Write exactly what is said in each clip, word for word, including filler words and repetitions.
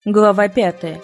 Глава пятая.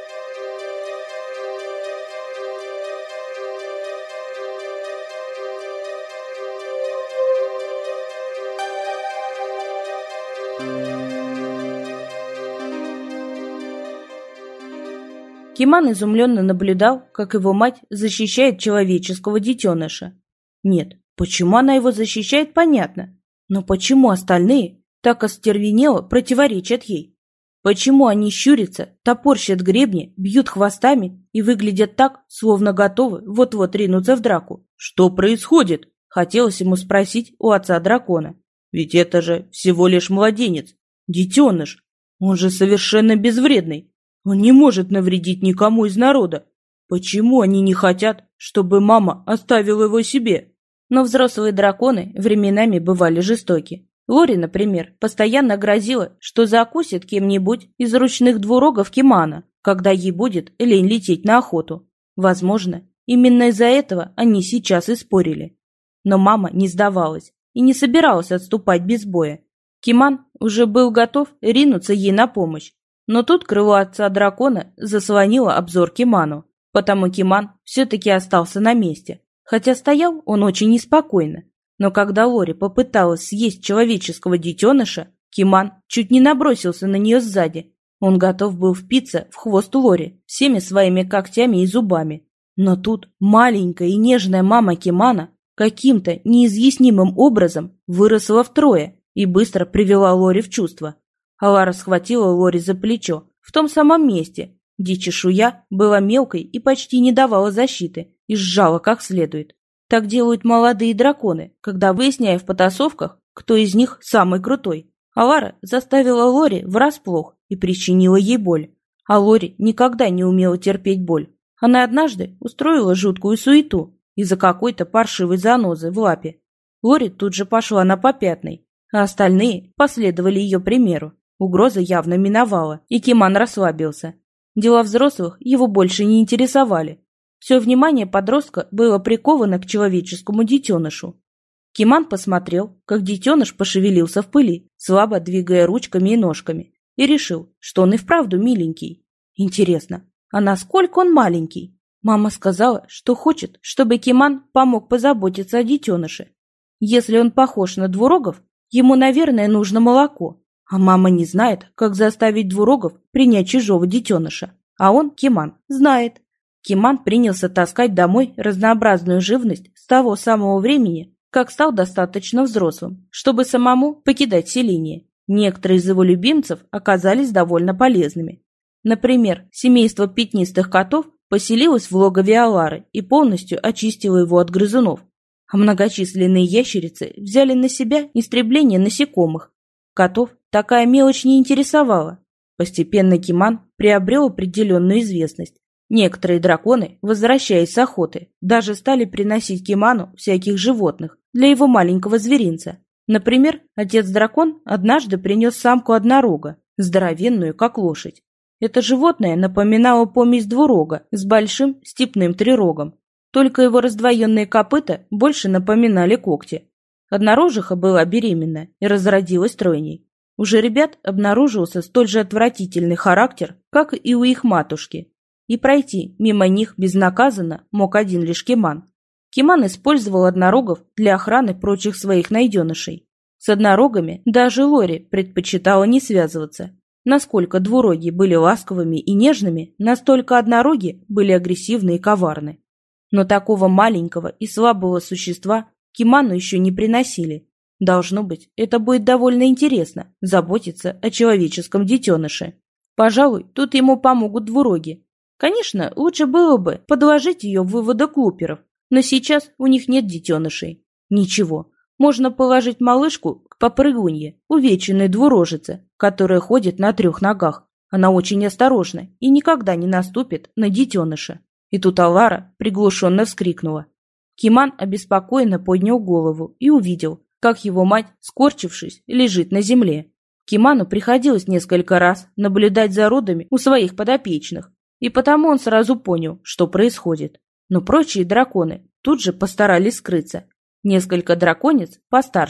Киман изумленно наблюдал, как его мать защищает человеческого детеныша. Нет, почему она его защищает, понятно. Но почему остальные так остервенело противоречат ей? Почему они щурятся, топорщат гребни, бьют хвостами и выглядят так, словно готовы вот-вот ринуться в драку? Что происходит? Хотелось ему спросить у отца дракона. Ведь это же всего лишь младенец, детеныш. Он же совершенно безвредный. Он не может навредить никому из народа. Почему они не хотят, чтобы мама оставила его себе? Но взрослые драконы временами бывали жестоки. Лори, например, постоянно грозила, что закусит кем-нибудь из ручных двурогов Кимана, когда ей будет лень лететь на охоту. Возможно, именно из-за этого они сейчас и спорили. Но мама не сдавалась и не собиралась отступать без боя. Киман уже был готов ринуться ей на помощь. Но тут крыло отца дракона заслонило обзор Киману, потому Киман все-таки остался на месте, хотя стоял он очень неспокойно. Но когда Лори попыталась съесть человеческого детеныша, Киман чуть не набросился на нее сзади. Он готов был впиться в хвост Лори всеми своими когтями и зубами. Но тут маленькая и нежная мама Кимана каким-то неизъяснимым образом выросла втрое и быстро привела Лори в чувство. Алара схватила Лори за плечо, в том самом месте, где чешуя была мелкой и почти не давала защиты, и сжала как следует. Так делают молодые драконы, когда выясняя в потасовках, кто из них самый крутой. Алара заставила Лори врасплох и причинила ей боль. А Лори никогда не умела терпеть боль. Она однажды устроила жуткую суету из-за какой-то паршивой занозы в лапе. Лори тут же пошла на попятный, а остальные последовали ее примеру. Угроза явно миновала, и Киман расслабился. Дела взрослых его больше не интересовали. Все внимание подростка было приковано к человеческому детенышу. Киман посмотрел, как детеныш пошевелился в пыли, слабо двигая ручками и ножками, и решил, что он и вправду миленький. Интересно, а насколько он маленький? Мама сказала, что хочет, чтобы Киман помог позаботиться о детеныше. Если он похож на двурогов, ему, наверное, нужно молоко. А мама не знает, как заставить двурогов принять чужого детеныша. А он, Киман, знает. Киман принялся таскать домой разнообразную живность с того самого времени, как стал достаточно взрослым, чтобы самому покидать селение. Некоторые из его любимцев оказались довольно полезными. Например, семейство пятнистых котов поселилось в логове Алары и полностью очистило его от грызунов. А многочисленные ящерицы взяли на себя истребление насекомых. Котов такая мелочь не интересовала. Постепенно Киман приобрел определенную известность. Некоторые драконы, возвращаясь с охоты, даже стали приносить Киману всяких животных для его маленького зверинца. Например, отец-дракон однажды принес самку однорога, здоровенную, как лошадь. Это животное напоминало помесь двурога с большим степным трирогом, только его раздвоенные копыта больше напоминали когти. Однорожиха была беременна и разродилась тройней. У жеребят обнаружился столь же отвратительный характер, как и у их матушки. И пройти мимо них безнаказанно мог один лишь Киман. Киман использовал однорогов для охраны прочих своих найденышей. С однорогами даже Лори предпочитала не связываться. Насколько двуроги были ласковыми и нежными, настолько однороги были агрессивны и коварны. Но такого маленького и слабого существа Киману еще не приносили. Должно быть, это будет довольно интересно – заботиться о человеческом детеныше. Пожалуй, тут ему помогут двуроги. Конечно, лучше было бы подложить ее в выводок луперов, но сейчас у них нет детенышей. Ничего, можно положить малышку к попрыгунье, увеченной двурожице, которая ходит на трех ногах. Она очень осторожна и никогда не наступит на детеныша. И тут Алара приглушенно вскрикнула. Киман обеспокоенно поднял голову и увидел, как его мать, скорчившись, лежит на земле. Киману приходилось несколько раз наблюдать за родами у своих подопечных, и потому он сразу понял, что происходит. Но прочие драконы тут же постарались скрыться. Несколько драконец постарше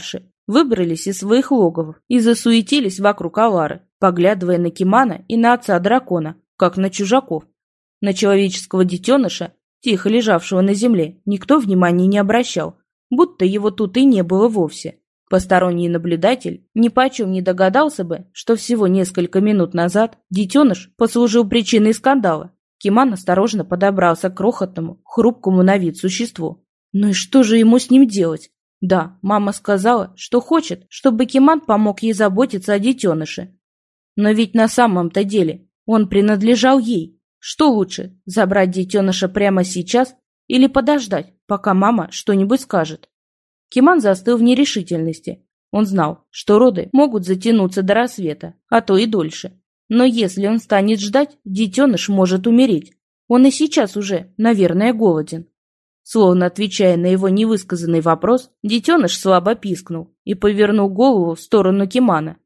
выбрались из своих логов и засуетились вокруг Алары, поглядывая на Кимана и на отца дракона, как на чужаков. На человеческого детеныша, тихо лежавшего на земле, никто внимания не обращал, будто его тут и не было вовсе. Посторонний наблюдатель ни почем не догадался бы, что всего несколько минут назад детеныш послужил причиной скандала. Киман осторожно подобрался к крохотному, хрупкому на вид существу. Ну и что же ему с ним делать? Да, мама сказала, что хочет, чтобы Киман помог ей заботиться о детеныше. Но ведь на самом-то деле он принадлежал ей. Что лучше, забрать детеныша прямо сейчас или подождать, пока мама что-нибудь скажет? Киман застыл в нерешительности. Он знал, что роды могут затянуться до рассвета, а то и дольше. Но если он станет ждать, детеныш может умереть. Он и сейчас уже, наверное, голоден. Словно отвечая на его невысказанный вопрос, детеныш слабо пискнул и повернул голову в сторону Кимана.